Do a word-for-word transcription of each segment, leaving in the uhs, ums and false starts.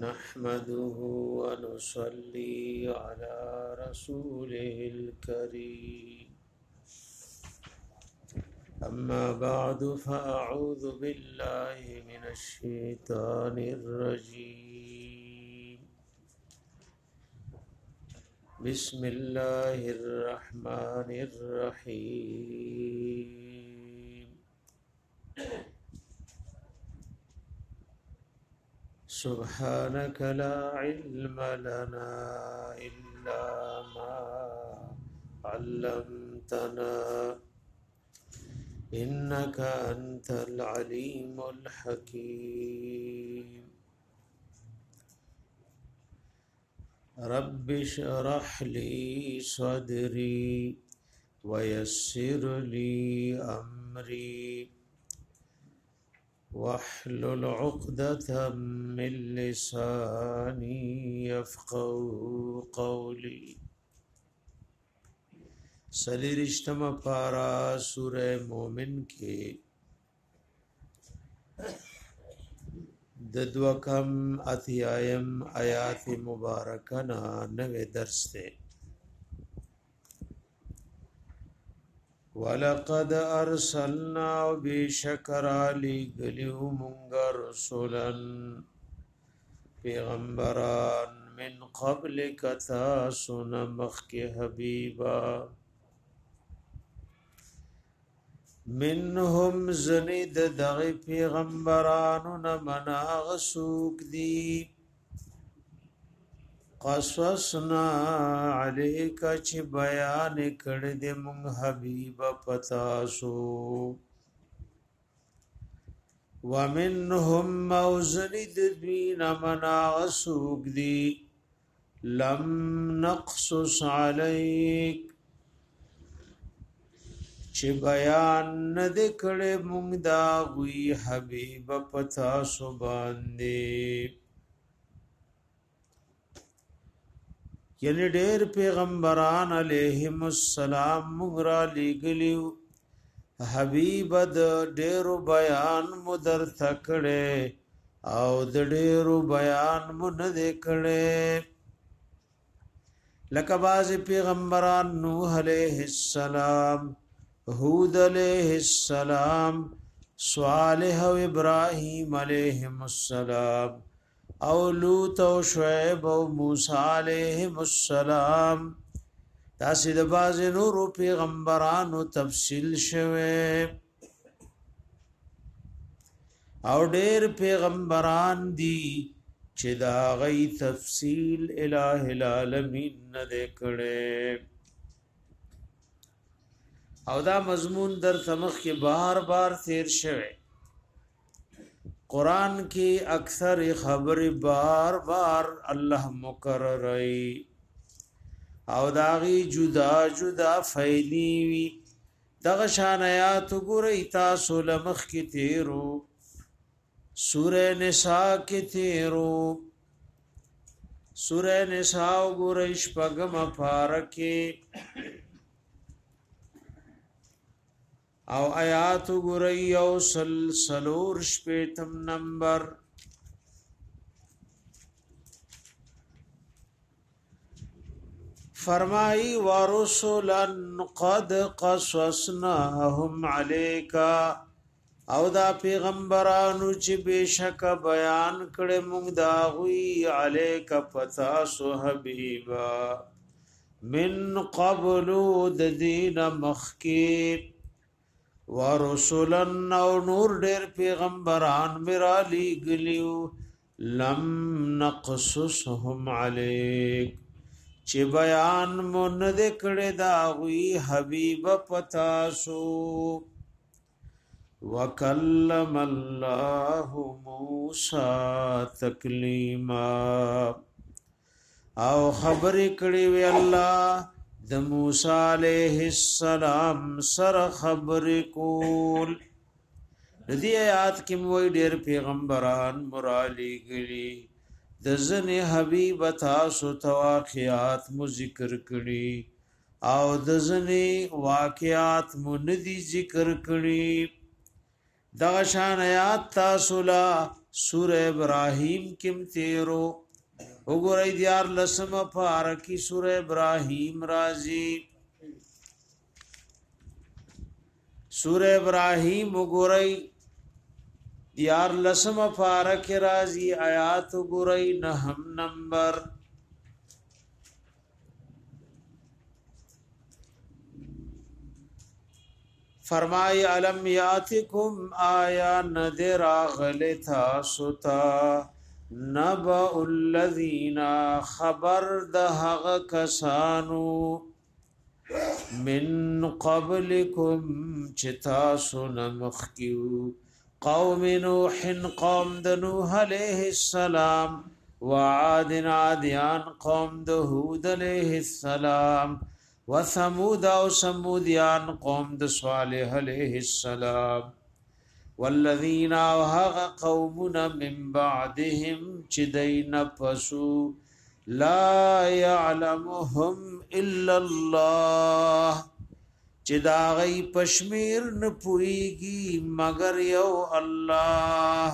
نحمده ونصلي على رسوله الكريم أما بعد فأعوذ بالله من الشيطان الرجيم بسم الله الرحمن الرحيم سبحانك لا علم لنا إلا ما علمتنا إنك أنت العليم الحكيم رب اشرح لي صدري ويسر لي أمري واحلل عقدة من لساني يفقهوا قولي سلیرشتم پارا سورہ مومن کے ددوکم اتیایم آیات مبارکنا نوے درس تے وَلَقَدْ أَرْسَلْنَا بِشَكَرَ لِگَلِهُ مُنْغَ رُسُولًا پیغمبران من قبل کتاسن مخک حبیبا منهم زنید دغی پیغمبرانو نمناغ سوک دی قصصنا علیکا چی بیان کرد من حبیب پتاسو ومنهم موزنید دوین مناغ سوک دی لم نقصص علیک چی بیان ندکڑے مونگ داغوی حبیب پتاسو باندے یعنی ډیر پیغمبران علیہم السلام مونگ را لگلیو حبیب د ډیرو بیان مدر تکڑے او د ډیرو بیان مند کڑے لکه باز پیغمبران نوح علیہ السلام هود علیہ السلام صالح و ابراہیم علیہم السلام او لوط و شعیب و موسی علیہم السلام تاسی د باز نورو پیغمبرانو تفصیل شوه او ډیر پیغمبران دی چې دا غي تفصیل الہ العالمین نه کړي او دا مضمون در تمخ کې بار بار تیر شوه قرآن کی اکثر خبر بار بار الله مکرر ای او داغي جدا جدا فیلی وی دغه شان آیات ګورئ تاسو لمخ کی تیرو سورہ نساء کی تیرو سورہ نساء ګورئ شپږم پارکه او آیات ګورئ او سلسلور شپیتم نمبر فرمائی ورسولن قد قصصناهم علیکا او دا پیغمبرانو چې بشک بیان کړه موږ دا غوی علیکا پتا سو حبیبا من قبل د دین مخکی ورسولن او نور ډیر پیغمبران میرا لګلیو لم نقصصهم علیک چې بیان مون دې کړه دا وی حبیب پتاسو وکلم الله موسی تکلیما او خبر کړي وی الله د موسی علیہ السلام سره خبر کول دې آیات کې موږ ډېر پیغمبران مرالی غلي د زن حبیب تاسو تواقعات مو ذکر کړي او د زن واقعات مو ندي ذکر کړي دا شان آیات تاسو لا سورہ ابراہیم کم تیرو وګورئ دیار لسم پارکی سورہ ابراہیم رازی سورہ ابراہیم وګورئ دیار لسم پارک رازی آیات وګورئ نهم نمبر فرمائی علم یاتکم آیا ندر آغلتا ستا نبأ الذین خبر دهغ کسانو من قبلکم چتاسو نمخکیو قوم نوح قوم دنوح علیہ السلام وعاد عادیان قوم دهود علیہ السلام وثمود او سمودیان قوم د صالح علیہ السلام والذین وهغ قومنا من بعدهم چدین پسو لا يعلمهم الا الله چدا غی پشمیر نه پویږي مگر یو الله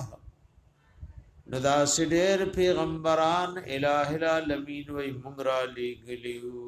ندا سډیر پیغمبران الہ العالمین وی مغرا لګلیو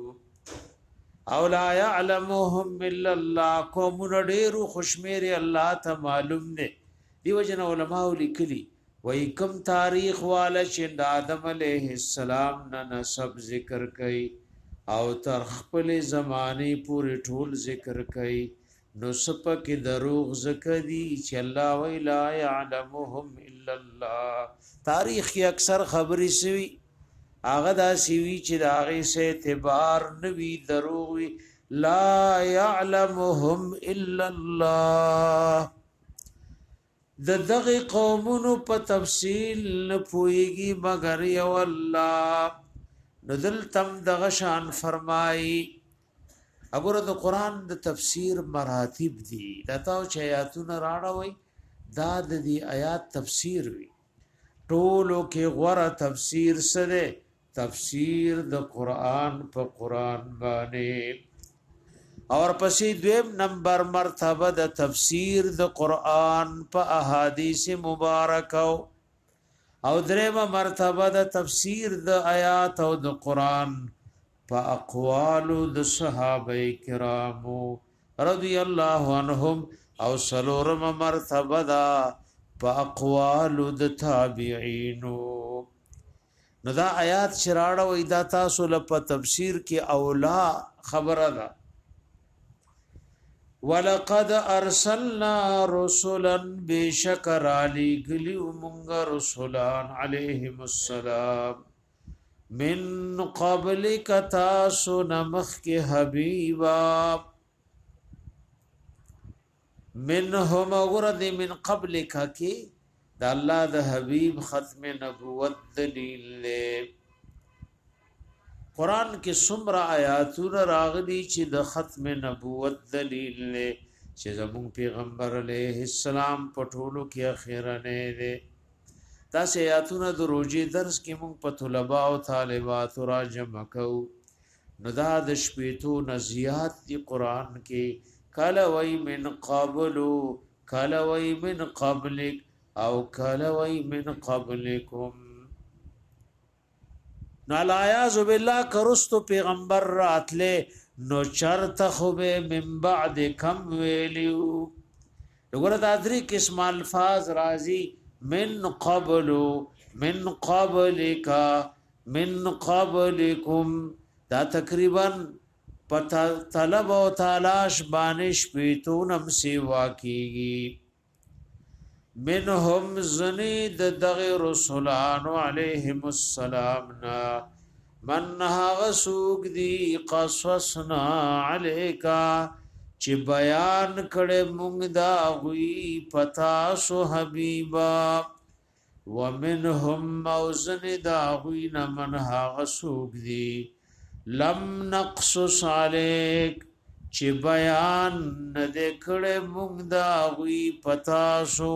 او لا يعلمهم الا الله قوم ډیرو خوشمیر الله ته معلوم نه دیو جن علماء لیکلی وای کم تاریخ والا چې آدم علیہ السلام نه نسب ذکر کئ او تر خپل زمانه پوری ټول ذکر کئ نو سپک دروغ ذکر دی چې الله وی لا يعلمهم الا الله تاریخ کی اکثر خبري سوی آغا دا سیوی چی دا آغی سے اعتبار نوی دروغی لا يعلمهم الا الله دا دغی قومونو پا تفصیل نپویگی مگر یو اللہ ندل تم دغشان فرمائی اگر دا قرآن دا تفسیر مراتب دی دا تاو چه آیاتون راڑا وی دا دا دی آیات تفسیر وی ټولو کې غوره تفسیر سره تفسیر د قران په قران باندې اور پسې دویم نمبر مرتبه د تفسیر د قران په احادیث مبارکه او درېمه مرتبه د تفسیر د آیات او د قران په اقوال د صحابه کرامو رضی الله عنهم او سلورم مرتبه دا په اقوال د تابعینو نو دا آیات شراړه و ادا تاسو له په تفسیر کې اولا خبره ده ولقد ارسلنا رسلا بشکر علی گلیو مونږ رسولان علیهم السلام من قبلک تاسو نمخ کې حبیبا منهم ورد من قبلک کی دا الله د حبیب ختم نبوت دلیل لے قرآن کې څومره آیاتونه راغلي چې د ختم نبوت دلیل لے چې زموږ پیغمبر علیه السلام په ټولو کې اخیرنه دی دا سه آیاتونه د روزي درس کې موږ په طلباء او طالبات را جمع کوو نو دا د شپېتو نزيات دی قرآن کې کالا وی من قبلو کالا وی من قبلک او کالا وی من قبلکم نو الایاذ بالله کرستو پیغمبر راتله نو چرت خوبه من بعد کم ویلیو وګوره دا درې قسم الفاظ راځي من قبلو من قبلک من قبلکم دا تقریبا پتا طلب او تلاش بانش پیتونم سیوا کیږي منهم زنید دغ رسولان علیهم السلام نا من غسوق دی قصصنا علیکا چې بیان کړه مونږ دا غوی پتا سو حبیبا ومنهم موزن دا غوی نه من غسوق دی لم نقصص علیک چې بیان نه دکړه موږ دا غوی پتا سو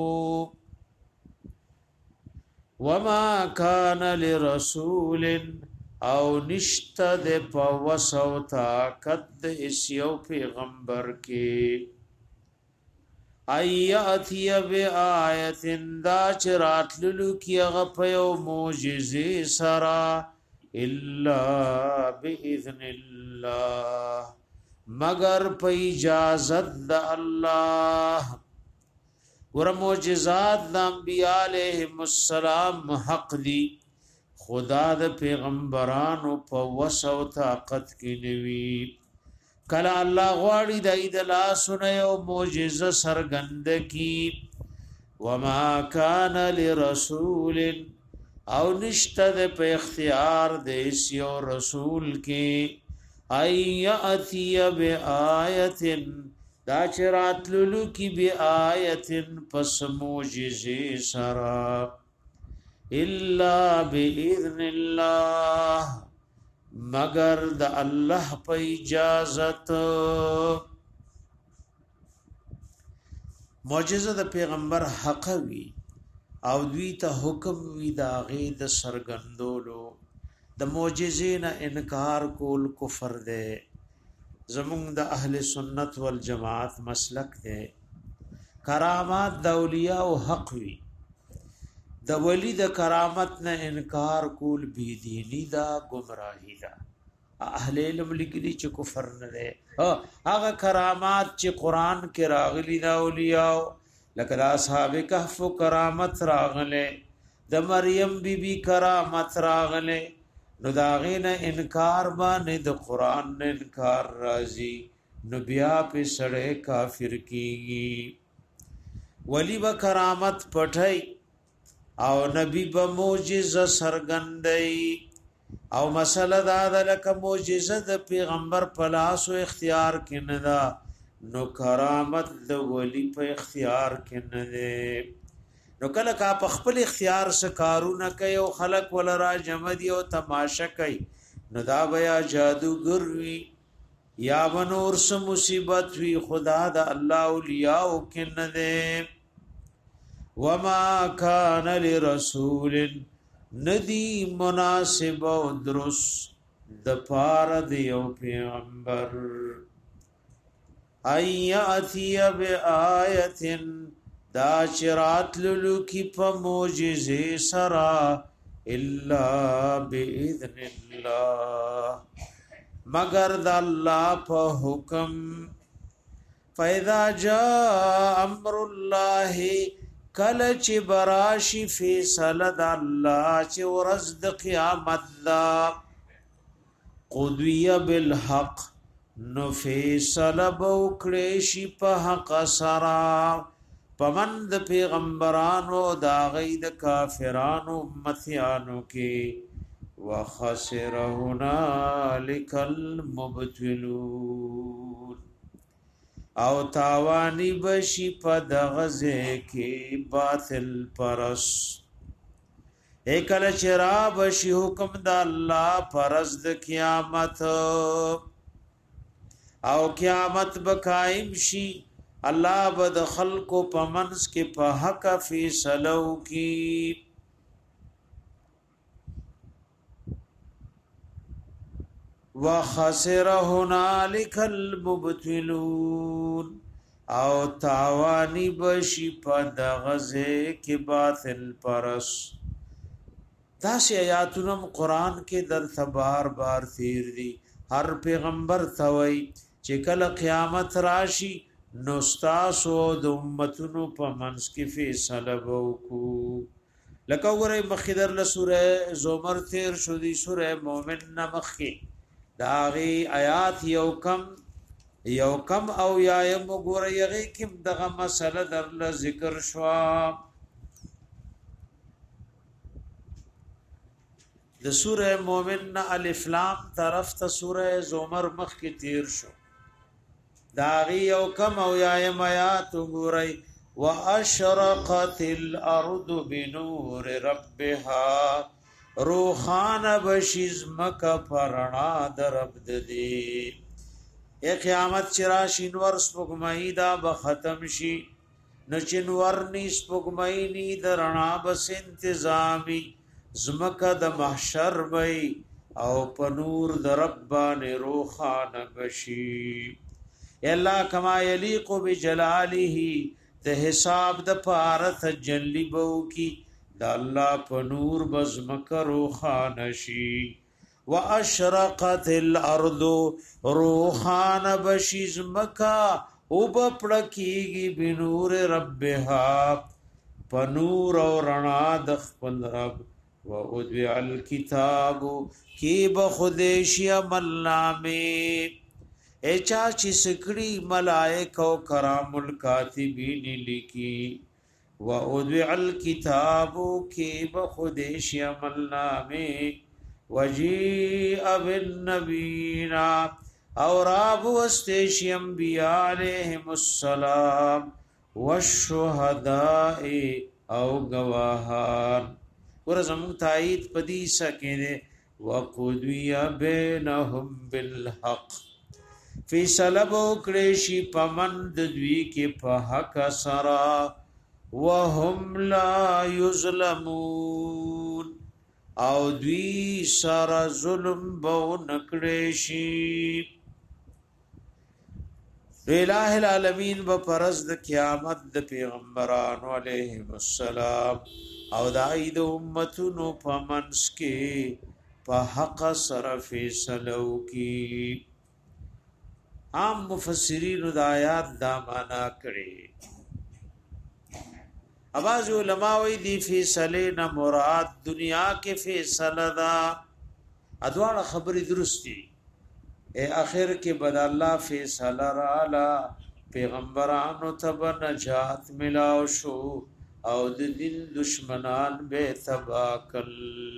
وما کان لرسول او نشت د پوسو طاقت د اسیو پیغمبر کې ایاتی بآیت دا چراتللو کی غپیو موجزی سرا الا باذن الله مگر په اجازت د الله ور معجزات د انبیاء علیهم السلام حق دی خدا د پیغمبرانو په وسو طاقت کې نیوی کله الله غواړي د اید لا سنه او معجزه سرګند کی وما کان لرسول او نشته د په اختیار د یو رسول کې ایاتی بآیتن دا چراتللو کی بآیتن پس معجزه سرا الا باذن الله مگر د الله په اجازت معجزه د پیغمبر حق وی او دوی ته حکم وی دا غي د سرګندولو د معجزې نه انکار کول کفر ده زمونږ د اهل سنت والجماعت مسلک ده کرامات د اولیاء او حق وی د ولی د کرامت نه انکار کول بی دینی دا گمراهی دا اهل علم لیکلي چې کفر نه ده هغه کرامات چې قران کې راغلي دا اولیاء لکه اصحاب کهف کرامت راغله د مریم بی بی کرامت راغله نو دا غینه انکار باندې د قران نه انکار راځي نو بیا په سړی کافر کیږي ولی به کرامت پټای او نبی به معجزه سرګندای او مسله دا ده لکه معجزه د پیغمبر په لاس او اختیار کې نه ده نو کرامت د ولی په اختیار کې نه ده نو کله کا په خپل اختیار سره کارونه کوي او خلق ولا را جمع دي او تماشا کوي نو دا بیا جادوګر وی یا ونور سم مصیبت وی خدا د الله اولیاء او کنه ده وما کان لرسول ندی مناسب او درس د پار د یو پیغمبر ایاتی بآیتن دا چرات للو کی پا موجزی سرا الا باذن اللہ مگر دا اللہ پا حکم فاذا جاء امر اللہ کلچ براشی فیصل دا اللہ چی ورزد قیامت دا قدوی بالحق نو فیصل بوکڑیشی پا حق سرا پمند پیغمبرانو دا غید کافرانو امتیانو کی وخسر هنالک المبتلون او تاوانی بشی پا دغزے کی باطل پرس ایکل چرا بشی حکم دا اللہ پرس دا قیامت او قیامت بقائم شی اللہ بد خلق و پمنس کے پا حق فیصلو کی وخسر هنالک المبتلون او تاوانی بشی پا دغزے کی باطل پرس تاسی آیاتونم قرآن کے در تبار بار تیر دی ہر پیغمبر توئی چکل قیامت راشی نستاسو د امتونو په منځ کې فیصله وکړو لکه وګورئ مخدر له سوره زمر تیر شو دی سوره مؤمن نمخي داغي آیات یو کم یو کم او یا یم وګورئ هغه کې دغه مسله در له ذکر شو د سوره مؤمن الف لام طرف ته سوره زمر مخ کې تیر شو داغی او کم او یایم آیات گوری واشرقت الارض بنور ربها روخان بشیز مکا پرنا در رب دی ای قیامت چرا شنور سپگمئی دا بختم شی نچنور نی سپگمئی نی درنا بس انتظامی زمکا د محشر بی او پنور در ربان روخان بشی اللہ کما یلیق بجلاله د حساب د پاره تجلی بو کی د الله په نور بزمکر خانشی واشرقت الارض روحان بشیز مکا او بپړکیږي بنور ربها پنور او رڼا د خپل رب و ادعى الكتاب کی بخودشی عمل نامه اچا چې سکړي ملائکه او کرام الکاتبین لیکي و ادعى الكتاب کی بخودشی عمل نامه وجيء بالنبيين اور ابو استشی انبیاء علیہم السلام والشهداء او گواهان ورزم تایید پدی سکینه وقضی بینهم بالحق فی سلب کریشی پمند دوی کی په حق سرا وهم لا یظلمون او دوی سارا ظلم بو نکړشی الہ العالمین به پرز د قیامت د پیغمبرانو علیهم السلام او د اید امتونو پمنس کې په حق سره فیصلو کی عام مفسرین د آیات دا معنا کړي اواز علماء وی دی فیصله نه مراد دنیا کې فیصله دا ادوار خبر درستی اے اخر کې بد الله فیصله رالا پیغمبرانو تب نجات ملاو شو او د دین دشمنان به تباکل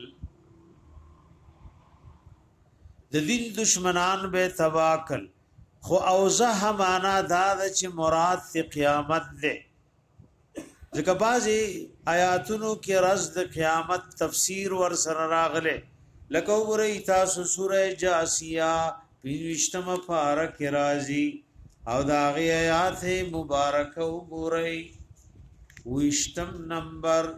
د دین دشمنان به تباکل خو اوزه معنا دا چې مراد ته قیامت ده ځکه بعضی آیاتونو کې رز د قیامت تفسیر ور سره راغله لکه وګورئ تاسو سوره جاسیه پنځمه پاره کې راځي او دا غي آیات مبارکه وګورئ وشتم نمبر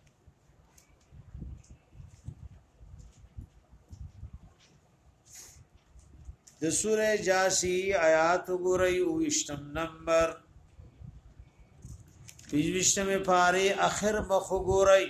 د سوره جاسیه آیات وګورئ وشتم نمبر پیجوشتم پاری اخر مخگوری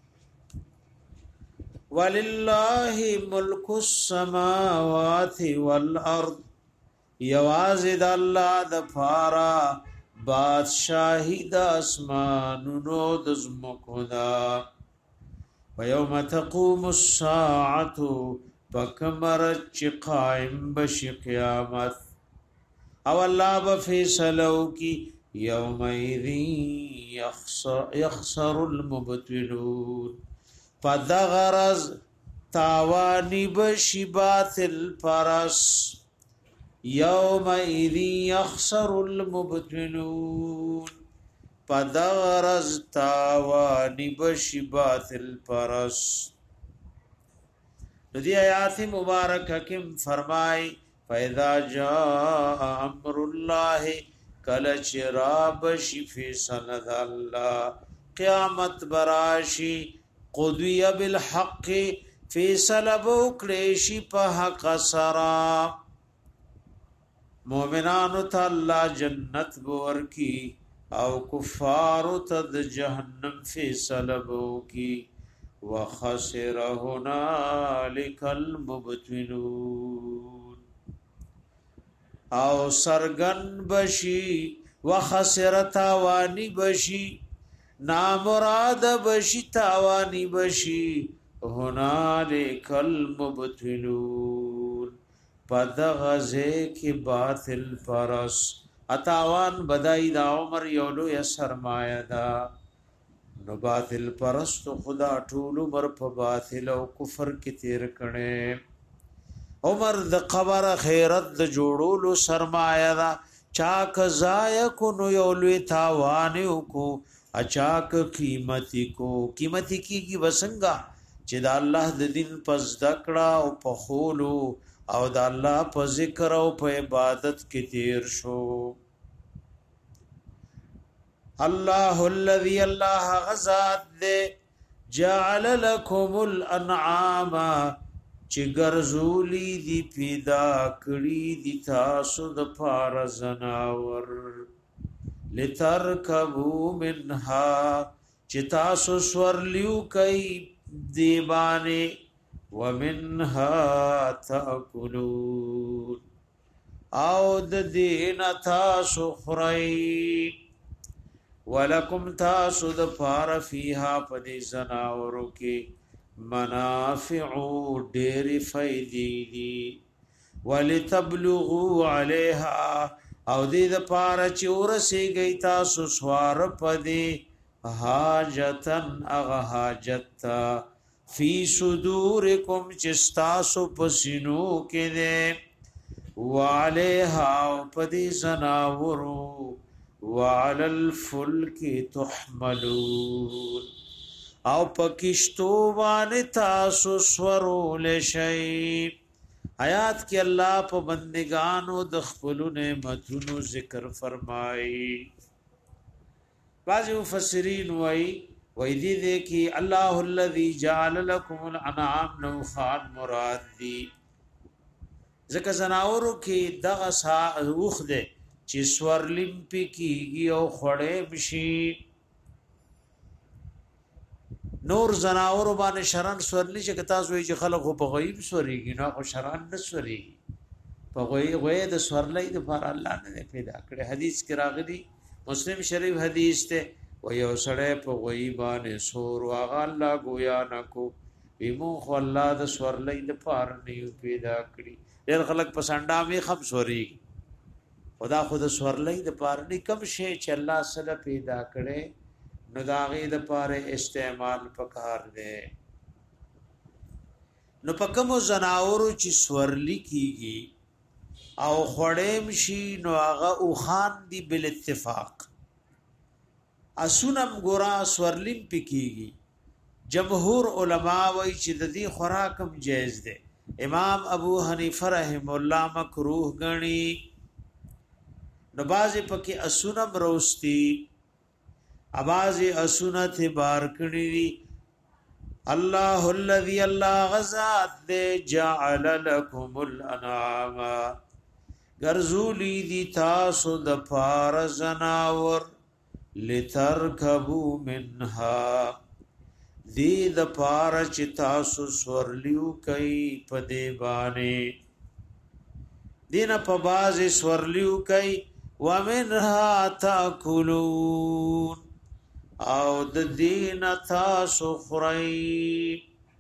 وللہ ملک السماوات والارض یوازد اللہ دفارا بادشاہی دا اسمانونو دزمکو دا ویوم تقوم الساعت بکمرت چی قائم بشی قیامت او اللہ بفیصلو کی یومئذ یخسر, یخسر المبتلون پدغرز تاوانی بشی باطل پرس یومئذ یخسر المبتلون پدغرز تاوانی بشی باطل پرس ندی آیات مبارکہ کم فرمائی فَإِذَا جَاءَ أَمْرُ اللَّهِ کل چراب شفی سند اللہ قیامت براشی قضی بالحق فیصل بوکریشی پا حق سرا مومنانو تا اللہ جنت بور کی او کفارو تا د جہنم فیصل بوکی وخسر هنالک المبتلون او سرگن بشی وخسر تاوانی بشی نامراد بشی تاوانی بشی هنالک المبتلون پدغزے کی باطل پرس اتاوان بدائی دا عمر یولو یا سرمایہ دا نو باطل پرس تو خدا ټول عمر په باطل او کفر کې تیر کړي عمر د قبر خیرت د جوړولو سرمایه دا چاک زای کو نو یولوی تاوان کو اچاک قیمتی کو قیمتی کیږي وسنګا چې د الله د دین پس دکړه او په خولو او د الله په ذکر او په عبادت کې تیر شو الله الذي الله غزاد دے جعل لكم الانعام چې ګرځولی دی پیدا کړی دی تاسو د پار زناور لترکبو منها چتاسو سورلیو کئی دیبانے ومنها تأکلون او د دین تاسو خری ولکم تاسو د پار فیها پدی زناورو کی منافعو ډیر فائدې دي ولتبلغوا علیها او دې د پار چورسی گئی تاسو سوار پدی حاجتن اغه حاجت فی صدورکم چستاسو پسینو کې دے وعلیها پدی زناورو وعلى الفلك تحملون او پکشتو باندې تاسو سورول شي آیات کې الله په بندگانو د خپل نعمتونو ذکر فرمایي بعض مفسرین وایي وای دې دې کې الله الذي جعل لكم الانعام نو خان مراد دي ځکه زناورو کې دغه سا اوخ ده چې سورلم پی کیږي او خړې بشي نور زناور باندې شران سورلی چې تاسو وی چې خلک په غیب سوريږي نو خو شران نه سوريږي په غوي غوي د سورلې د فار الله نه پیدا کړي حدیث کې راغلي مسلم شریف حدیث ته و یو سړی په غوي باندې سور واغ الله گویا نکو بیمو خو الله د سورلې د فار نه پیدا کړي ډېر خلک پسنده می خم سوريږي خدا خود سورلې د فار نه کم شي چې الله سره پیدا کړي نو داغی د پاره استعمال پکار دی نو پکمو زناورو چې سورلی کیږي او خړېم شي نو هغه او خان دی بل اتفاق اسونم ګورا سورلیم پکیږي جمهور علما وایي چې د دې خوراکم جایز دی امام ابو حنیفه رحم الله مکروه غني نو بازي پکې اسونم روستي आवाज اسنت بار کړی الله الذي الله غزاد دې جعل لكم الانعام غرزولی دی تاسو د پار زناور لترکبو منها دی د پار چې تاسو سورلیو کوي پدې باندې دین په باز سورلیو کوي ومنها تاکلون او د دین تاسو خوري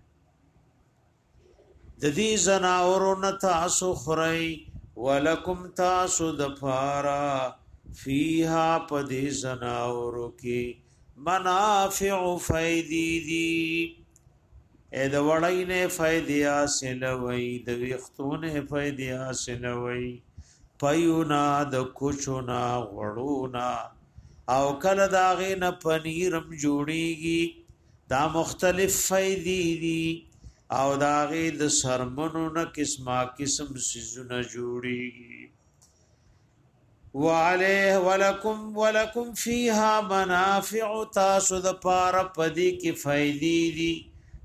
د دې زناورو تاسو خوري ولکم تاسو د پارا فیها پدې زناورو کې منافع فیدی دی اې د وړینه فائدې حاصل وي د وختونه فائدې حاصل وي پيونا د کوچونا غړونا او کله داغه نه پنیرم جوړیږي دا مختلف فائدې دي او داغه د سرمنو نه قسمه قسم سيزونه جوړیږي وعليه ولکم ولکم فيها منافع تاسو د پاره پدې کې فائدې دي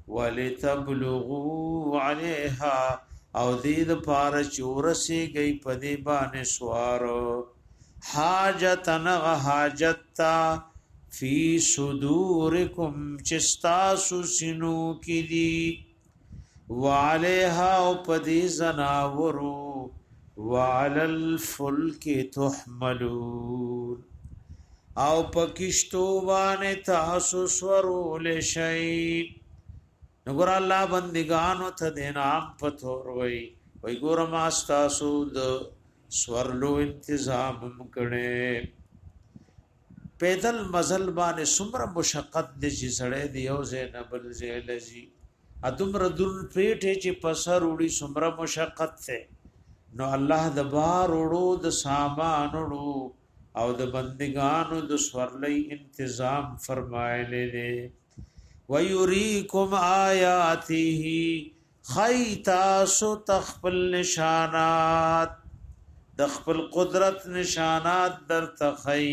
ولتبلغوا عليها او دې د پاره چورسي گئی پدې باندې سوارو حاجتن حاجتا فی صدورکم چستاسو سینو کی دی وعلیها او پدی زناورو وعلى الفلك تحملون او پکشتو باندې تاسو سورول شي نګور الله بندگانو ته دینام پتور وای وای ګور ما تاسو د سورلو انتظام کړي پیدل مزل باندې سمره مشقت دي چې سړې دی او زینبل زیلزی ادمر دل پیټه چې پسر وړي سمره مشقت ته نو الله د بار وړو د سامان وړو او د بندگانو د سورلې انتظام فرمایلی دي ويريكم آیاته خیتا سو تخپل نشانات د خپل قدرت نشانات در تخی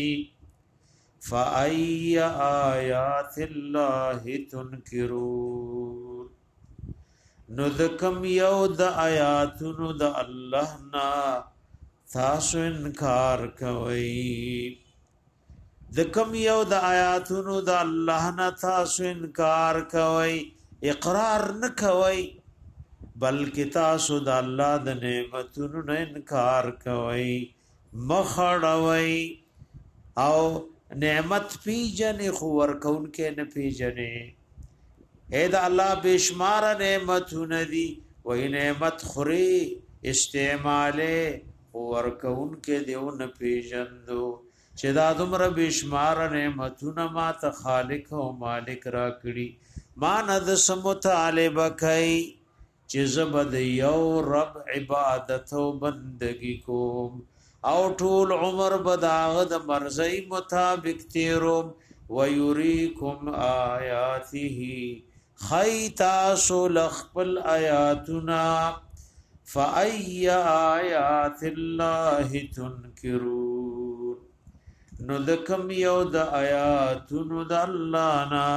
فای آیات الله تنکرون نو د کم یو د آیاتونو د الله نا تاسو انکار کوي د کم یو د آیاتونو د الله نه تاسو انکار کوئ اقرار نه کوئ بلکې تاسو د الله د نعمتونو نه انکار کوئ مخړوي او نعمت پیجنې خو ورکون کې نه پیجنې اے دا الله بشمار نعمتونه دي وې نعمت خوري استعماله ورکون کې دیو نه پیجندو چې دا دومره بشمار نعمتونه ما ته خالق او مالک را کړی ما ند سمطالبه کوي چې زبد یو رب عبادت او بندگی کوم او ټول عمر بداغ د مرزي مطابق تیروم ويريكم آیاته خیتا سول خپل آیاتنا فای آیات الله تنکرون نو دکم یو د آیاتونو د الله نا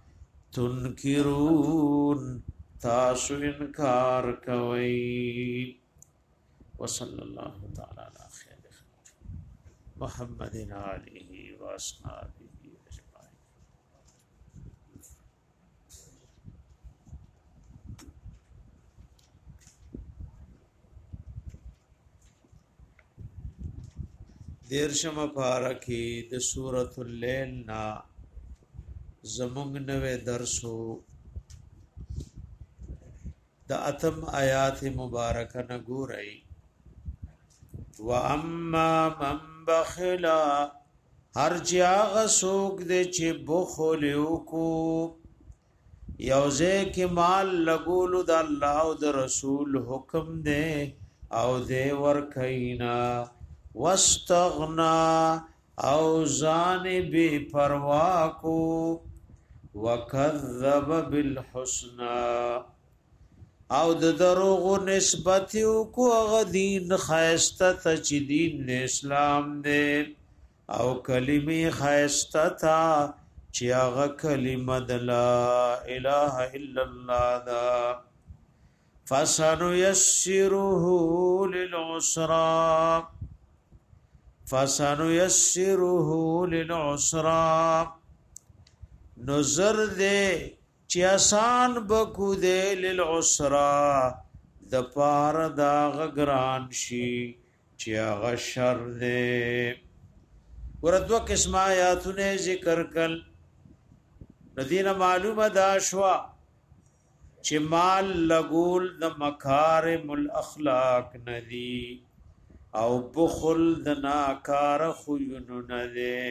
تنکرون تاسو انکار کوي وصلی الله تعالی علی خیر محمد علیه و اصحابہ دیرشم پارکی د سورۃ اللیل نا زمونږ نوې درسو د اتم آیات مبارکه نه ګورئ واما من بخل هر چاغ سوق دې چې بخل وکړو یوځه کې مال لګول د الله او د رسول حکم دې او دې ور کینا واستغنا او ځان بے پروا کو وکذب بالحسنى او د دروغ نسبت کو غدین خیسته ته چې دین اسلام دې او کلمې خیسته تا چې هغه کلمه د لا اله الا الله دا فسنيسره للعسرى فسنيسره للعسرى نظر دے چی آسان بکو دے للعسرى د پار دا غگران شی چی آغا شر دے وردو قسم آیاتون ذکر کل ندین معلوم دا شوا چی مال لگول د مکارم الاخلاق ندی او بخل د ناکار خوینو نده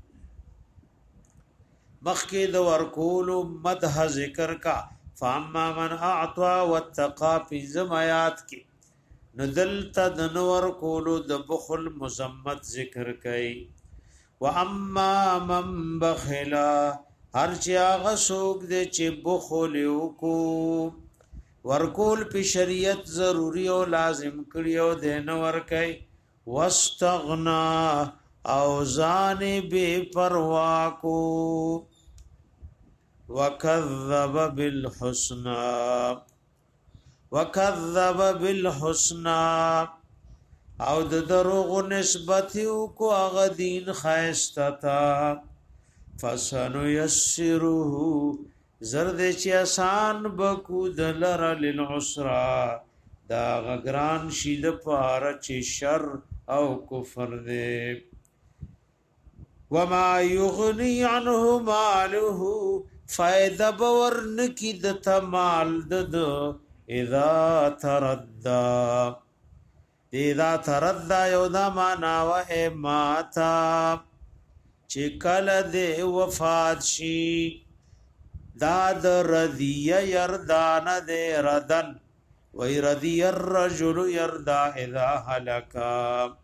مخی د ورکول مدح ذکر کا فاما من اعطا واتقا پی زمایات کی ندلتا دنور کولو د بخل مزمت ذکر کئی واما من بخلا هر چا غسوک دے چی بخلیو کو ورکول پی شریعت ضروری او لازم کړیو دین ورکای واستغنا او ځان بے پروا کو وکذب بالحسنى وکذب بالحسنى او د دروغ نسبت کو هغه دین خیستتا فسنيسره زرد چی آسان بکو دلر للعسرا دا غگران شید پارا چی شر او کفر دے وما یغنی عنه ماله فائدہ بورن کی دتا مال دد اذا تردد اذا تردد یودا مانا وحی ماتا چی کل دے وفات شی داد ردیه یردان دے ردن وی ردی الرجل یردا اذا حلکا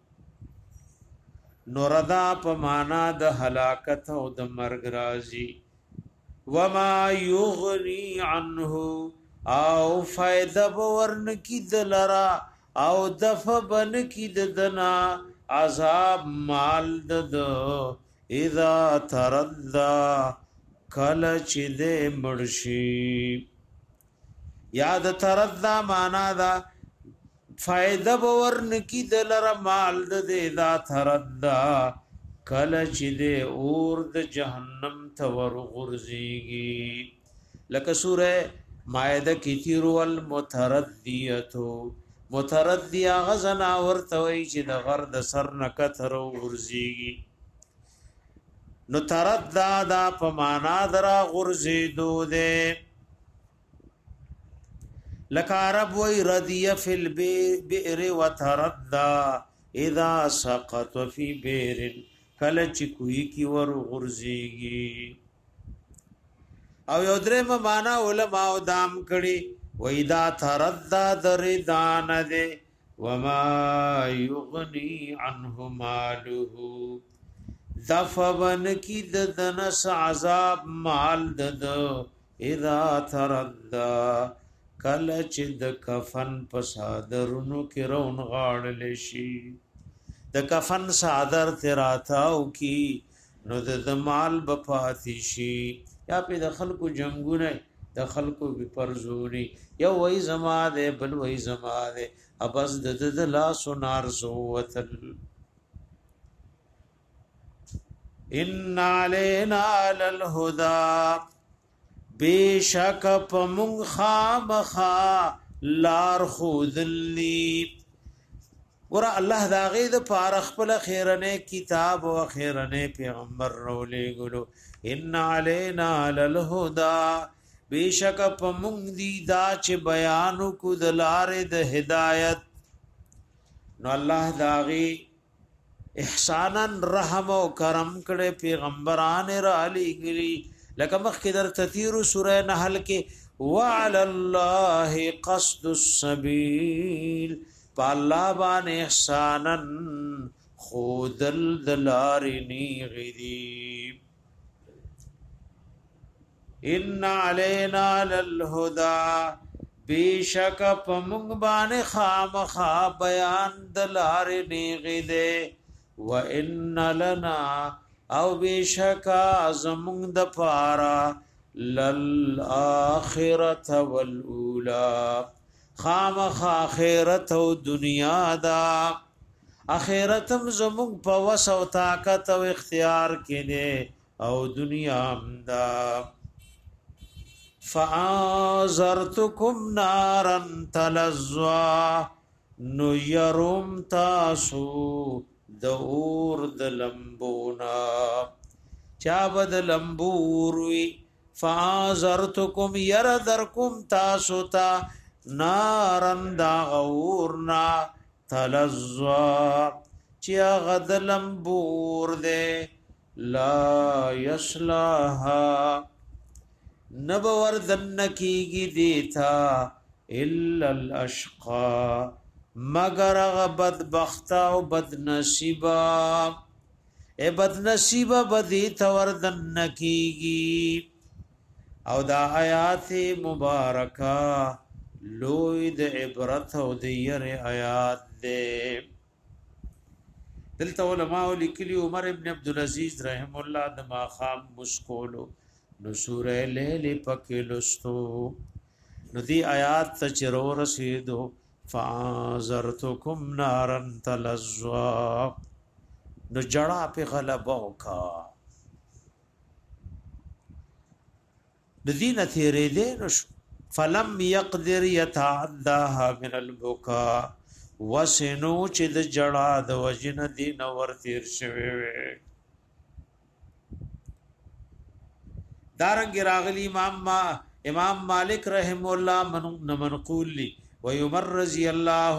نو ردا پا مانا د حلاکت او د مرگ رازی وما یغنی عنه او فائدہ بورن کی دلرا او دفع بن کی ددنا عذاب مال دد اذا تردا کل چی دے مرشی یاد تردا مانا دا فائدہ بورن کی دلر مال دے دا تردا کله چې د اور د جهنم ته ورغورځيږي لکه سوره مائده کې تیر والمتردیه متردیه غزنا ورته وی چې د غر د سر نه کتر ورځيږي نو ترددا دا په معنا درا غورځېدو ده لکه عرب وی ردیه فی البئر وترددا اذا سقط فی بئر کله چې کوی کی ور غورځيږي او یو درې معنا علماء دام کړي وَإِذَا تَرَدَّى دَرِدَانَ دَ وَمَا يُغْنِي عَنْهُ مَالُهُ دفبن کی ددنس عذاب مال دد اذا تَرَدَّى کلچ د کفن پسادرونو کی رون غاړل شي د کفن صادر تراتاو کی نو د مال بپاتی شي یا په د خلکو جنگونه د خلکو به پرزوري یو وای زما ده بل وای زما ده ابس د د لا سنار سوتل ان علینا للهدى بیشک پمون خامخا لار خودلی ور الله دا غي د پاره خپل خیرنه کتاب او خیرنه پیغمبر رولې ګلو ان علینا للهدى بیشک پمون دی دا چې بیان کو د لارې د هدایت نو الله دا غي احسانا رحم او کرم کړه پیغمبران را علی ګلی لکه مخکې در تثیر سوره نحل کې وعلى الله قصد السبيل بالله بان احسانا خودل دلارنی غریب ان علينا للهدى بیشک پمغ بان خامخا بیان دلارنی غده وان لنا او بیشک زمون د پارا للآخرة والاولى خامخ آخرت او دنیا دا آخرتم زمون په وس او طاقت او اختیار کړي او دنیا هم دا فآزرتکم نارا تلظا نو يروم تاسو د اور د لمبونا چا بد لمبوروي فآزرتکم يردرکم تاسو تا نارن دا غورنا تلظا چیا غدلم بور دے لا یصلاها نبور دنکی گی دیتا الا الاشقا مگر غبد بختا و بد نصیبا اے بد نصیبا بدیتا وردنکی گی او دا آیات مبارکہ لوی د عبرت او د ير آیات دې دلته علماء لیکلي عمر ابن عبد العزيز رحم الله د ماخام مسکولو نو سوره لیل پکې لستو نو دی آیات ته چرو رسیدو فازرتکم نارن تلظا نو جڑا په غلبه وکا د دینه تیرې دې نو فلم يقدر يتعداها من البكاء وسنو چې د جړه د وجن دین ور تیر شوی وي دارنګ راغلی امام ما امام مالک رحم الله من منقول لي ويمر رضي الله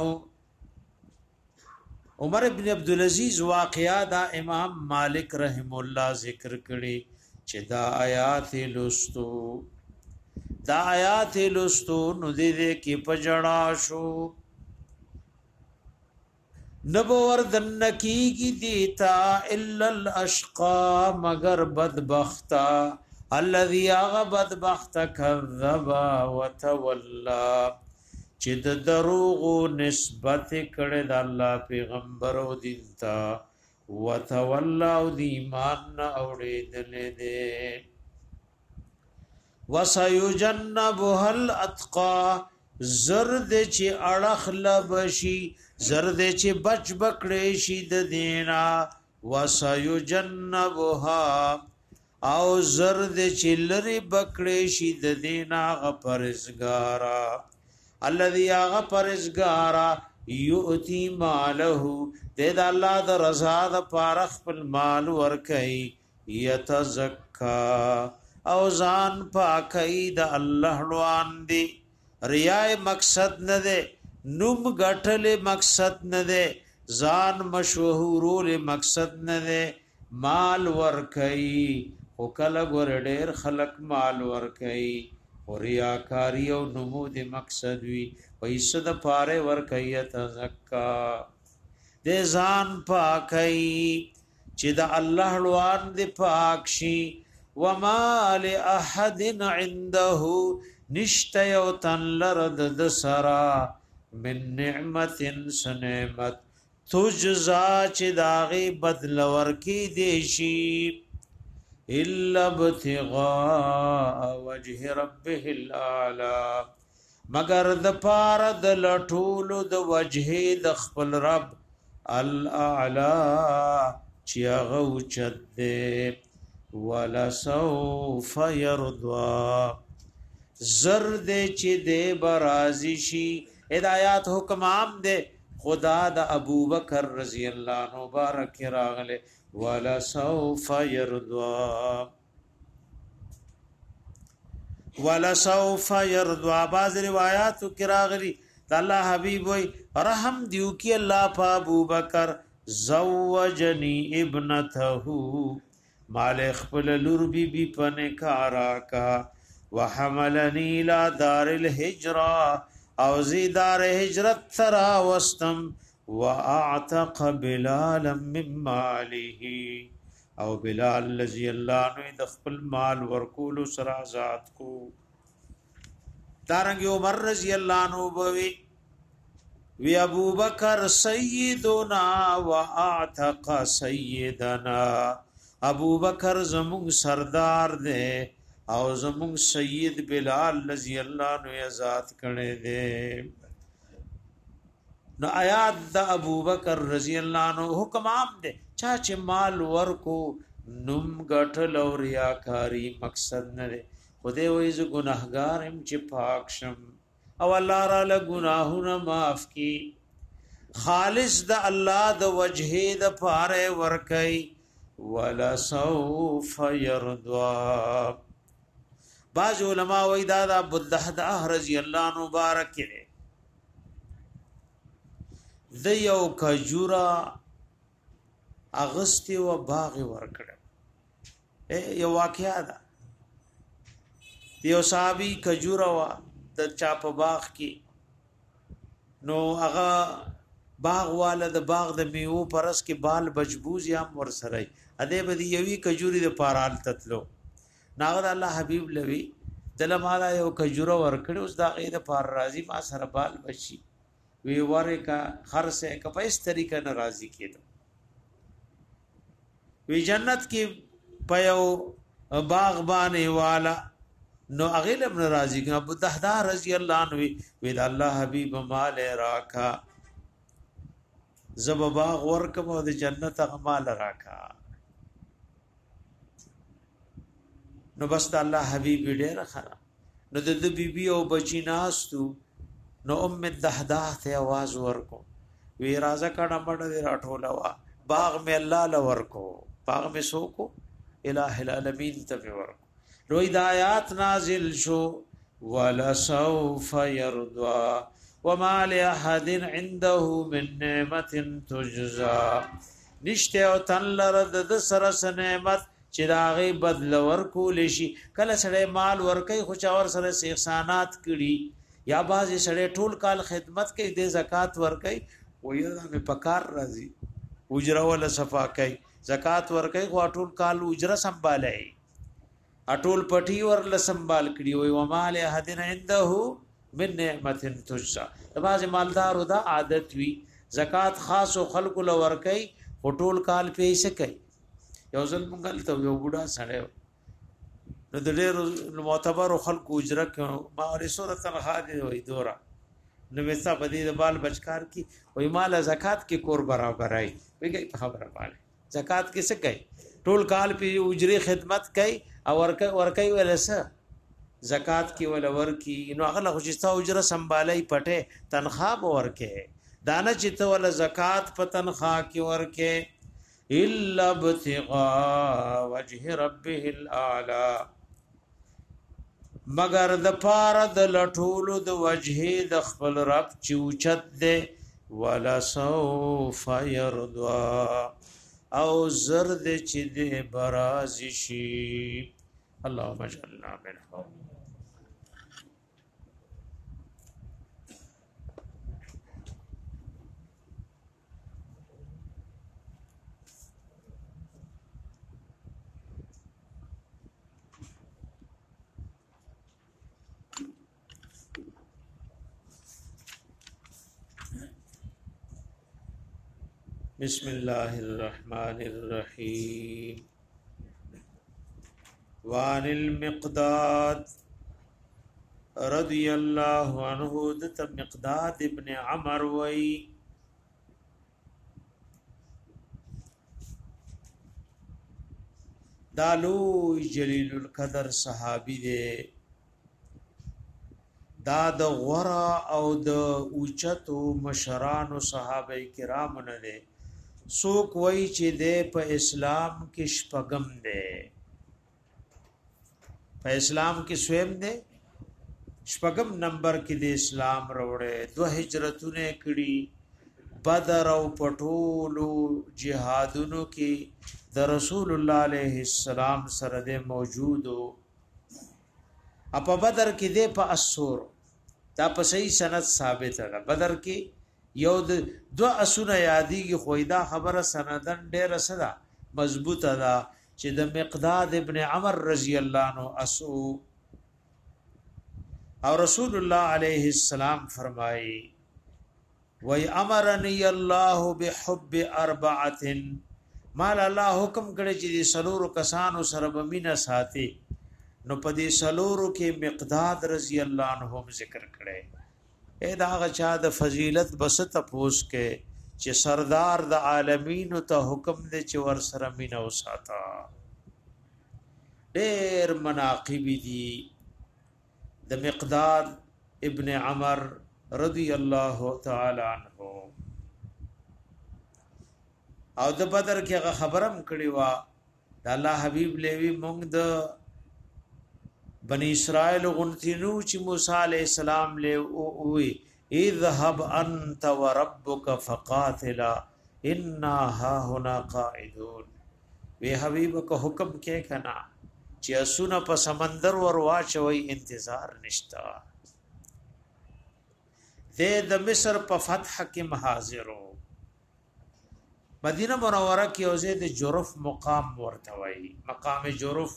عمر ابن عبد العزيز واقعا دا امام مالک رحم الله ذکر کړي چې دا آیات لستو دا آیات لستو نو دې دې کې پجړا شو نبو وردن کی دیتا الا الاشقا مگر بدبختا الذي غبدبخت كذب وتولى چې د دروغ نسبت کړه د الله پیغمبر او دین تا وتولى او د ایمان اورېدل دې وسيجنبها الاتقى زرد چې اړخ لبشي زرد چې بچ بکړې شي د دینا وسيجنبها او زرد چلری بکړې شي د دینا غپرزګارا الذي غپرزګارا یؤتی ماله د الله د رضا د پارخ په مال ور کوي یتزکا او ځان پاکي د الله روان دي ریای مقصد نه ده نوم غټل مقصد نه ده ځان مشهورول مقصد نه ده مال ور کوي او کله ګور ډېر خلق مال ور کوي او ریاکاری او نمود مقصد وی پیسې د پاره ور کوي تزکا د ځان پاکي چې د الله روان دي پاک شي وما لاحد عنده نشته یو تن لرد د سرا من نعمت سنعمت تجزا چې داغي بدل ورکی دیشی الا ابتغاء وجه ربه الاعلى مگر د پار د لټولو د وجه د خپل رب الاعلى چې هغه اوچت دی ولا سوف يرضى زرد چې دې برازي شي هدايات حکم عام دے خدا د ابو بکر رضی الله عنه مبارک راغله ولا سوف يرضى ولا سوف يرضى بعض روایات کې راغلي الله حبيب وي رحم دیو کې الله په ابو بکر زوجني ابنته مال خپل لور بی بی پنه کارا کا وحملني الى دار الهجره او زیدار هجرت ترا وستم واعتق بلالا من ماله او بلال الذي الله عنه د خپل مال ورکول سر آزاد کو دارنګ عمر رضی الله عنه بوي وی ابو بکر سیدنا واعتق سیدنا ابو بکر زمون سردار دے او زمون سید بلال رضی اللہ عنہ آزاد کړي دے نو آیات د ابو بکر رضی اللہ عنہ حکم عام دے چا چې مال ورکو نم غټل او ریاکاری مقصد نه دے خدای وې ز ګناهګار هم چې پاک شم او الله را له ګناهونه معاف کی خالص د الله د وجه د پاره ورکي ولا سوف يرضى بعض علماء وی دا دا بدحدہ رضی اللہ عنہ مبارک ہے د یو کجورا اغسطی و باغ ورکړ یو واقعا دا یو صحابی کجورا و د چاپ باغ کی نو هغه باغ والا د باغ د میوه پرس کې بال بجبوز یا ور سره اده بدی یوی کجوري د پارال تتلو ناغد الله حبیب لوی دله مالا یو کجوره ورکړي اوس دا غي د پار راضي ما سره بال بچي وی وره کا خرسه ک په اس طریقه ناراضي کېدو وی جنت کې پيو باغ باندې والا نو اغیل ابن راضي ک ابو دحدار رضی الله عنه وی د الله حبیب مال راکا زب باغ ورکم او د جنت غمال راکا نو بس د الله حبیب ډېر خراب نو د بیبي او بچی ناستو نو ام الدحداح ته आवाज ورکو وی راځه کړه مړ دې راټولا وا باغ میں الله لور کو باغ میں سو کو الہ العالمین ته ورکو نو ہدایات نازل شو ولا سوف يرضى وما لاحد عنده من نعمت تجزى نشته او تن لرد د سره نعمت چې داغي بدل ورکول شي کله سره مال ورکي خو چا ور سره احسانات کړي یا بازي سره ټول کال خدمت کوي د زکات ورکي وې په پکار راځي اجره ولا صفا کوي زکات ورکي خو ټول کال اجره سنبالي اټول پټي ور لسنبال کړي وي و مال احدن عنده من نعمت تجزا باز مالدار دا عادت وی زکات خاص او خلق لور کوي ټول کال پیسې کوي یو ځل مونږ ته یو بوډا سره نو د ډېر معتبر خلق اجره ما رسوله تنخواه دی وای دورا نو وستا په دې بال بچکار کی وای مال زکات کې کور برابر ای ویږي په خبره باندې زکات کې څه کوي ټول کال په اجري خدمت کوي او ورکه ورکه ولسه زکات کې ول ورکی نو هغه خوشستا اجره سنبالای پټه تنخواه به ورکه دانه چې ته ول زکات په تنخواه کې ورکه الا ابتغاء وجه ربه الاعلى مگر د پاره د لټولو د وجه د خپل رب چوچت ده ولا سوف يرضى او زرد چې ده برازي شي اللهم اجعلنا منهم بسم الله الرحمن الرحيم وعن المقداد رضي الله عنه دت مقداد ابن عمر وي دالو جلیل القدر صحابي دي دا د غورا او د اوچتو مشرانو صحابه کرام نه دي سوک وای چې د په اسلام کې شپغم ده په اسلام کې سویم ده شپغم نمبر کې د اسلام وروړي دو هجرتونه کړي بدر او پټولو جهادونو کې د رسول الله عليه السلام سره د موجودو اپ بدر کې د په اسور دا په صحیح سند ثابت ده بدر کې یو د دو اسونه یادېږي خویدا خبره سندن ډېر صدا مضبوطه ده چې د مقداد ابن عمر رضی الله عنه اسو او رسول الله علیه السلام فرمایي وای امرنی الله بحب اربعه مال الله حکم کړی چې سلور کسانو سره بمینا ساتي نو پدې سلورو کې مقداد رضی الله عنه ذکر کړي اے دا غچا د فضیلت بست پوس کې چې سردار د عالمین ته حکم دې چې ور سره مینا وساتا ډېر مناقب دي د مقداد ابن عمر رضی الله تعالی عنہ او د بدر کې خبرم کړي وا د الله حبیب لوي مونږ د بنی اسرائیل غنتینو چې موسی علیہ السلام له وی اذهب انت وربك فقاتلا انا ها هنا قاعدون وی حبیب کو حکم کې کنا چې اسونه په سمندر ور واچوي انتظار نشتا د مصر په فتح کې حاضرو مدینه منوره کې اوسه د جرف مقام ورته وای مقام جرف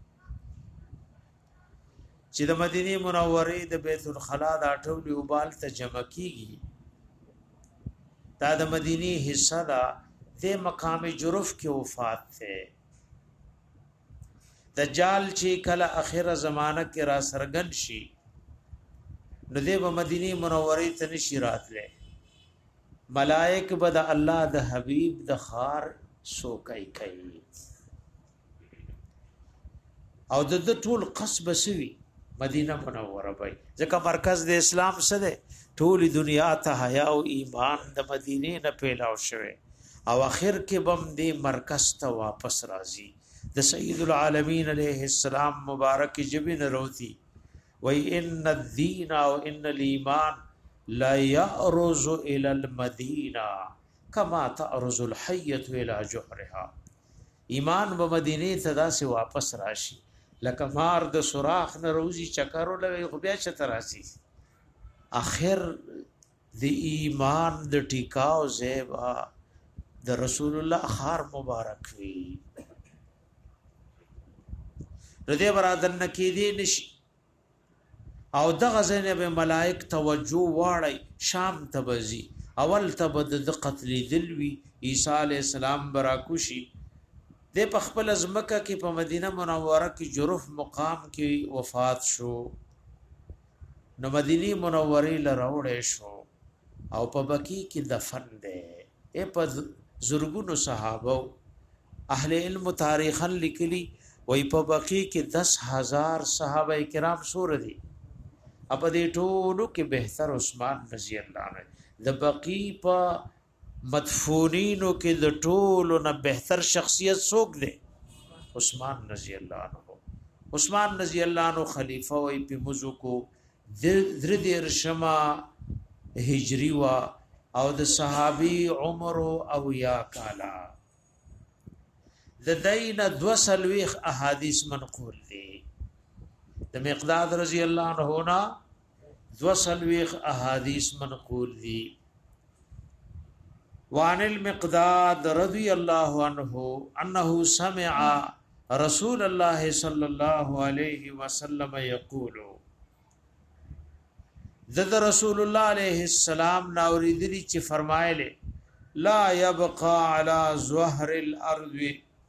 چې د مدینه منوره د بیت الخلا د اټولي وبال ته جمع کیږي دا د مدینه حصہ دا د مقام جرف کې وفات ته دجال چې کله اخره زمانہ کې را سرګن شي نو د مدینه منوره ته نشی راتله ملائک بد الله د حبیب د خار سو کوي کوي او د ټول قصب سوي مدینه منوره وای ځکه مرکز د اسلام سره ټول دنیا ته حیا او ایمان د مدینه نه پیلاو شوه او اخر کې بم دې مرکز ته واپس راځي د سید العالمین علیه السلام مبارک جبین روتی وای ان الدین او ان الايمان لا يأرز الى المدینه کما تأرز الحیه الى جحرها ایمان به مدینه ته داسې واپس راشي لکه مار د سوراخ نه روزي چکرو لوي خو بیا چتراسي اخر د ایمان د ټیکاو زیبا د رسول الله خار مبارک وی ردی برادر نکیدی نشي او د غزنه ملائک توجه واړی شام تبزی اول تبد د قتل دلوی عیسی علی السلام براکوشی د پخپل ازمکه کې په مدینه منوره کې جرف مقام کې وفات شو نو مدینه منوره لروړې شو او په بکی کې دفن ده ای په زرګونو صحابه اهل علم تاریخا لیکلی وای په بقی کې دس هزار صحابه کرام سور دي اپ دې ټولو کې بهتر عثمان رضی الله عنه د بقی په مدفونینو کې د ټولو نه بهتر شخصیت څوک دی عثمان رضی الله عنه عثمان رضی الله عنه خلیفہ وای په مزو کو در دیر شما هجری وا او د صحابي عمر او یا کالا د دین دو سلويخ احادیث منقول دي د مقداد رضی الله عنه نا دو سلويخ احادیث منقول دي وعن المقداد رضی الله عنه انه سمع رسول الله صلی الله علیه وسلم یقول ذ رسول الله علیه السلام ناوریدلی چې فرمایله لا يبقى على ظهر الارض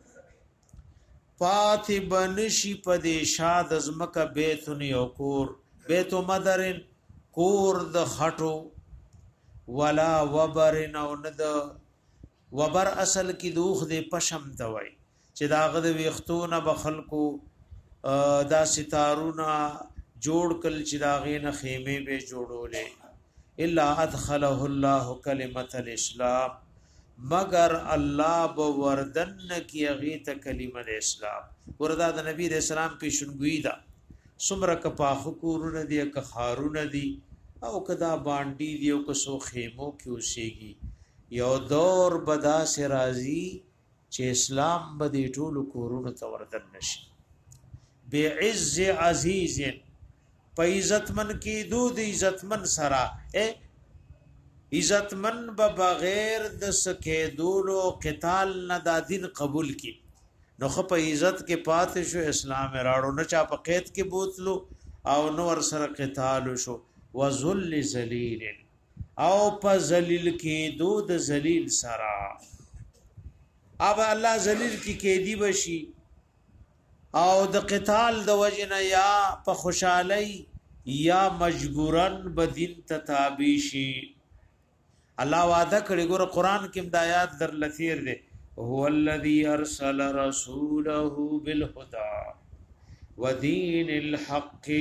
پات بنشی پدې شاد ازمکه بیت یو کور بیت مدرن کور د خټو ولا وبر نو ند وبر اصل کی دوخ دې پشم دوي چې داغه د ویختونه بخلکو دا ستارونه جوړ کل چې داغه نه خیمه به جوړولې الا ادخله الله کلمت الاسلام مگر الله بو وردن کی غیت کلمه الاسلام وردا د نبی رسول الله پیشنګوی دا سمره کپاخ کورونه دی که خارونه دی او کدا باندې دی او که سو خیمو کې اوسېږي یو دور بدا سے راضی چې اسلام بدی ټول کورونه ته وردن نشي بعز عزیز په عزتمن کې دود عزتمن سرا اے عزتمن به بغیر د سکه دولو قتال نه د دین قبول کی نو خو په عزت کې پاتې شو اسلام راړو نه چا په قید کې بوتلو او نو ور سره قتال شو وذل ذلیل او په ذلیل کې دود ذلیل سرا اب الله ذلیل کې کېدی بشي او د قتال د وجنه یا په خوشحالی یا مجبورن بدین تتابیشی الله وعده کړي ګور قران کې امدایات در لثیر دي هو الذی ارسل رسوله بالهدى ودین الحق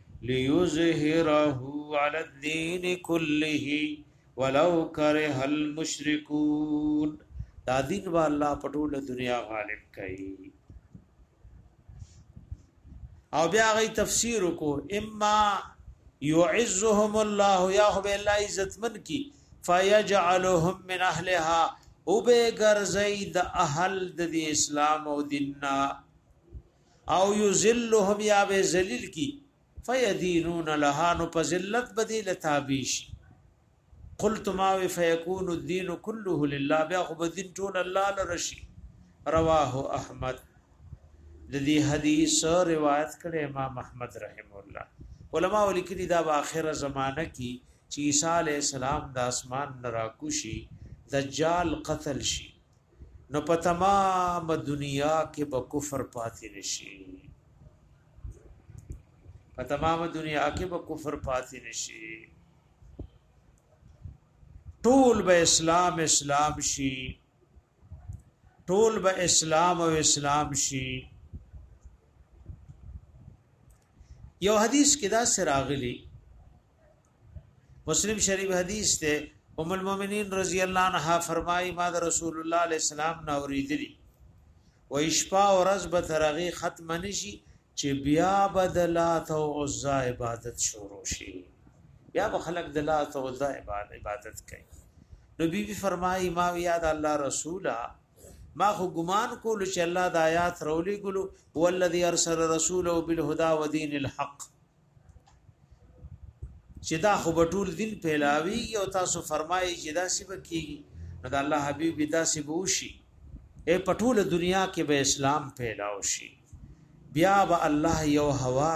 ليظهره على الدين كله ولو كره المشركون دا دین وا الله پټول دنیا غالب کړي او بیا غي تفسیر کو اما يعزهم الله یا هو الله عزت من کی فيجعلهم من اهلها او به غرزید اهل د اسلام او دیننا او يذلهم یا به ذلیل کی فيدينون لها نو پذلت بدیل تابیش قلت ما فيكون الدين كله لله بیا خو بدین ټول الله لرشي رواه احمد د دې حدیث روایت کړي امام احمد رحم الله علماء لیکلي دا په اخره زمانہ کې چې عیسی علی السلام د اسمان نراکوشي دجال قتل شي نو په تمام دنیا کې به کفر پاتې نشي په تمام دنیا کې به کفر پاتې نشي ټول به اسلام اسلام شي ټول به اسلام او اسلام شي یو حدیث کې دا سراغلی مسلم شریف حدیث ته ام المؤمنین رضی الله عنها فرمایي ما د رسول الله علیه السلام نو اوریدلی و اشفا او رز به ترغی ختم نشي چې بیا بدلات او عزا عبادت شروع شي بیا به خلق دلات او عزا عبادت کوي نو بی بی فرمایي ما یاد الله رسولا ما خو ګمان کول چې الله د آیات رولي ګلو والذي ارسل رسوله بالهدى ودين الحق چې دا خو بټول دین پهلاوي او تاسو فرمایي چې دا سی بکیږي نو د الله حبيب دا سی بوشي اے پټول دنیا کې به اسلام پهلاو شي بیا به الله یو هوا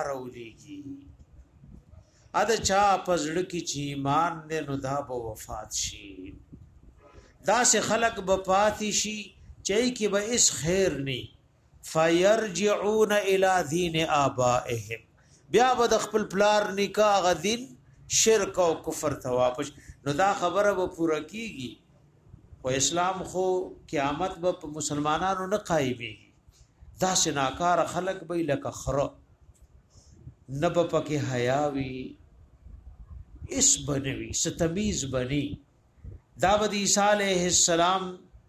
روليږي اده چا پزړه کې چې ایمان نه نو دا به وفات شي دا سه خلق به پاتې شي چای کی به اس خیر نی فیرجعون الی دین آبائهم بیا به د خپل پلار نکاح غدین شرک او کفر ته واپس نو دا خبره به پوره کیږي او اسلام خو قیامت به مسلمانانو نه قایمي دا شناکار خلق به لکه خره نه به پکې حیاوي اس بنوي ستمیز بني دا به عیسی علیه السلام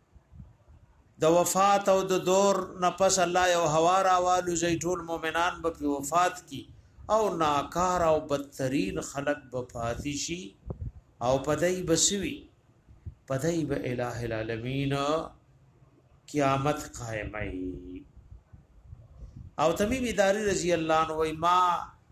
د وفات او د دور نفس الله یو هوا راوالو زیتون مؤمنان به وفات کی او ناکار او بدترین خلق به پاتشي او پدای بسوي پدای به الٰه العالمین قیامت قائمای او تمیم داری رضی الله عنه وای ما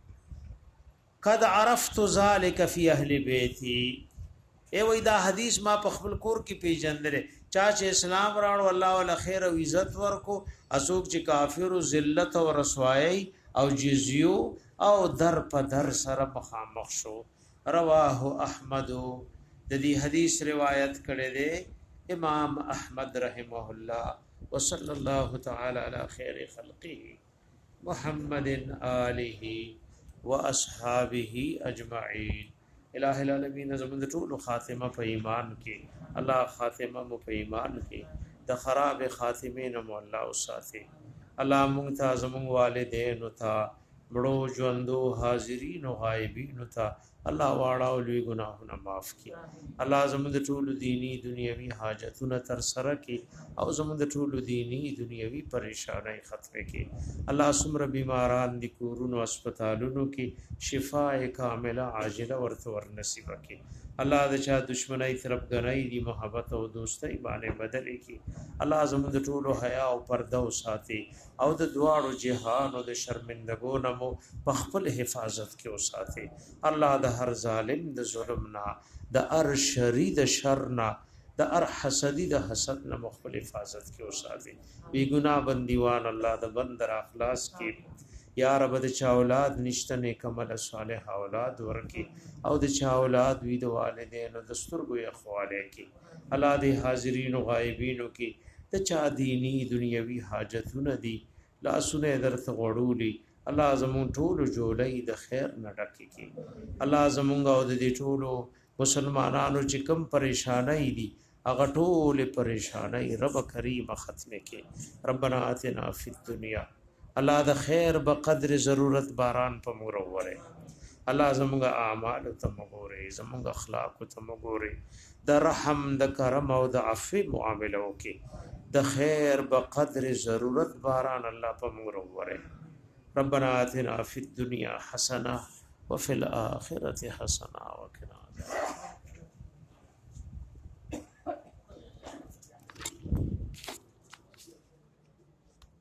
قد عرفت ذلك في اهل بیتی ای وای دا حدیث ما په خپل کور کې پیژندل چا چې اسلام راړ والله ولا خیر او عزت ورکو اسوک چې کافر او ذلت او رسوایی او جزیو او در په در سره مخامخ شو رواه احمد د دې حدیث روایت کړي دي امام احمد رحمه الله وصلی الله تعالی علی خیر خلقه محمد آله واصحابه اجمعین الہ العالمین زمون ټول خاتمه په ایمان کې الله خاتمه مو په ایمان کې د خراب خاتمه نه مو الله او ساتي الله مونږ ته زمون والدین او ته مړو ژوندو حاضرین او غایبین او ته الله واړه او لوی ګناهونه معاف کړي الله زمون ټول دینی دنیوي حاجتونه تر سره کړي او زمون ټول دینی دنیوي پریشانای ختم کړي الله سمره بیماران دي کورونو هسپتالونو کې شفاء کامله عاجله ورته ور نصیب کړي الله د چا دشمنی طرف غنۍ دي محبت او دوستۍ باندې بدل کړي الله زمون ټول حیا او پرده او ساتي او د دواړو جهان او د شرمندګو نمو په خپل حفاظت کې او ساتي الله د هر ظالم د ظلم نه د ار شری د شر نه د ار حسدی د حسد نه مخفل حفاظت کې او ساتي بی ګناه بندیوان الله د بندر اخلاص کې یا رب د چا اولاد نشته نیک عمل صالح اولاد ورکی او د چا اولاد وی د والدین او د سترګو اخواله کې الله د حاضرین او غایبین کې د چا دینی دنیوي حاجتونه دي لا سونه درته غړولي الله زمون ټول جوړي د خیر نه ډکې کې الله زمونږ او د دې ټولو مسلمانانو چې کم پریشانای دي هغه ټول پریشانای رب کریم ختمه کې ربنا آتنا فی الدنیا الله د خیر به قدر ضرورت باران په مروره الله زموږ اعمال ته مغوري زموږ اخلاق ته مغوري د رحم د کرم او د عفو معاملو کې د خیر به قدر ضرورت باران الله په مروره ربنا آتنا فی الدنیا حسنه وفي الاخره حسنه وقنا عذاب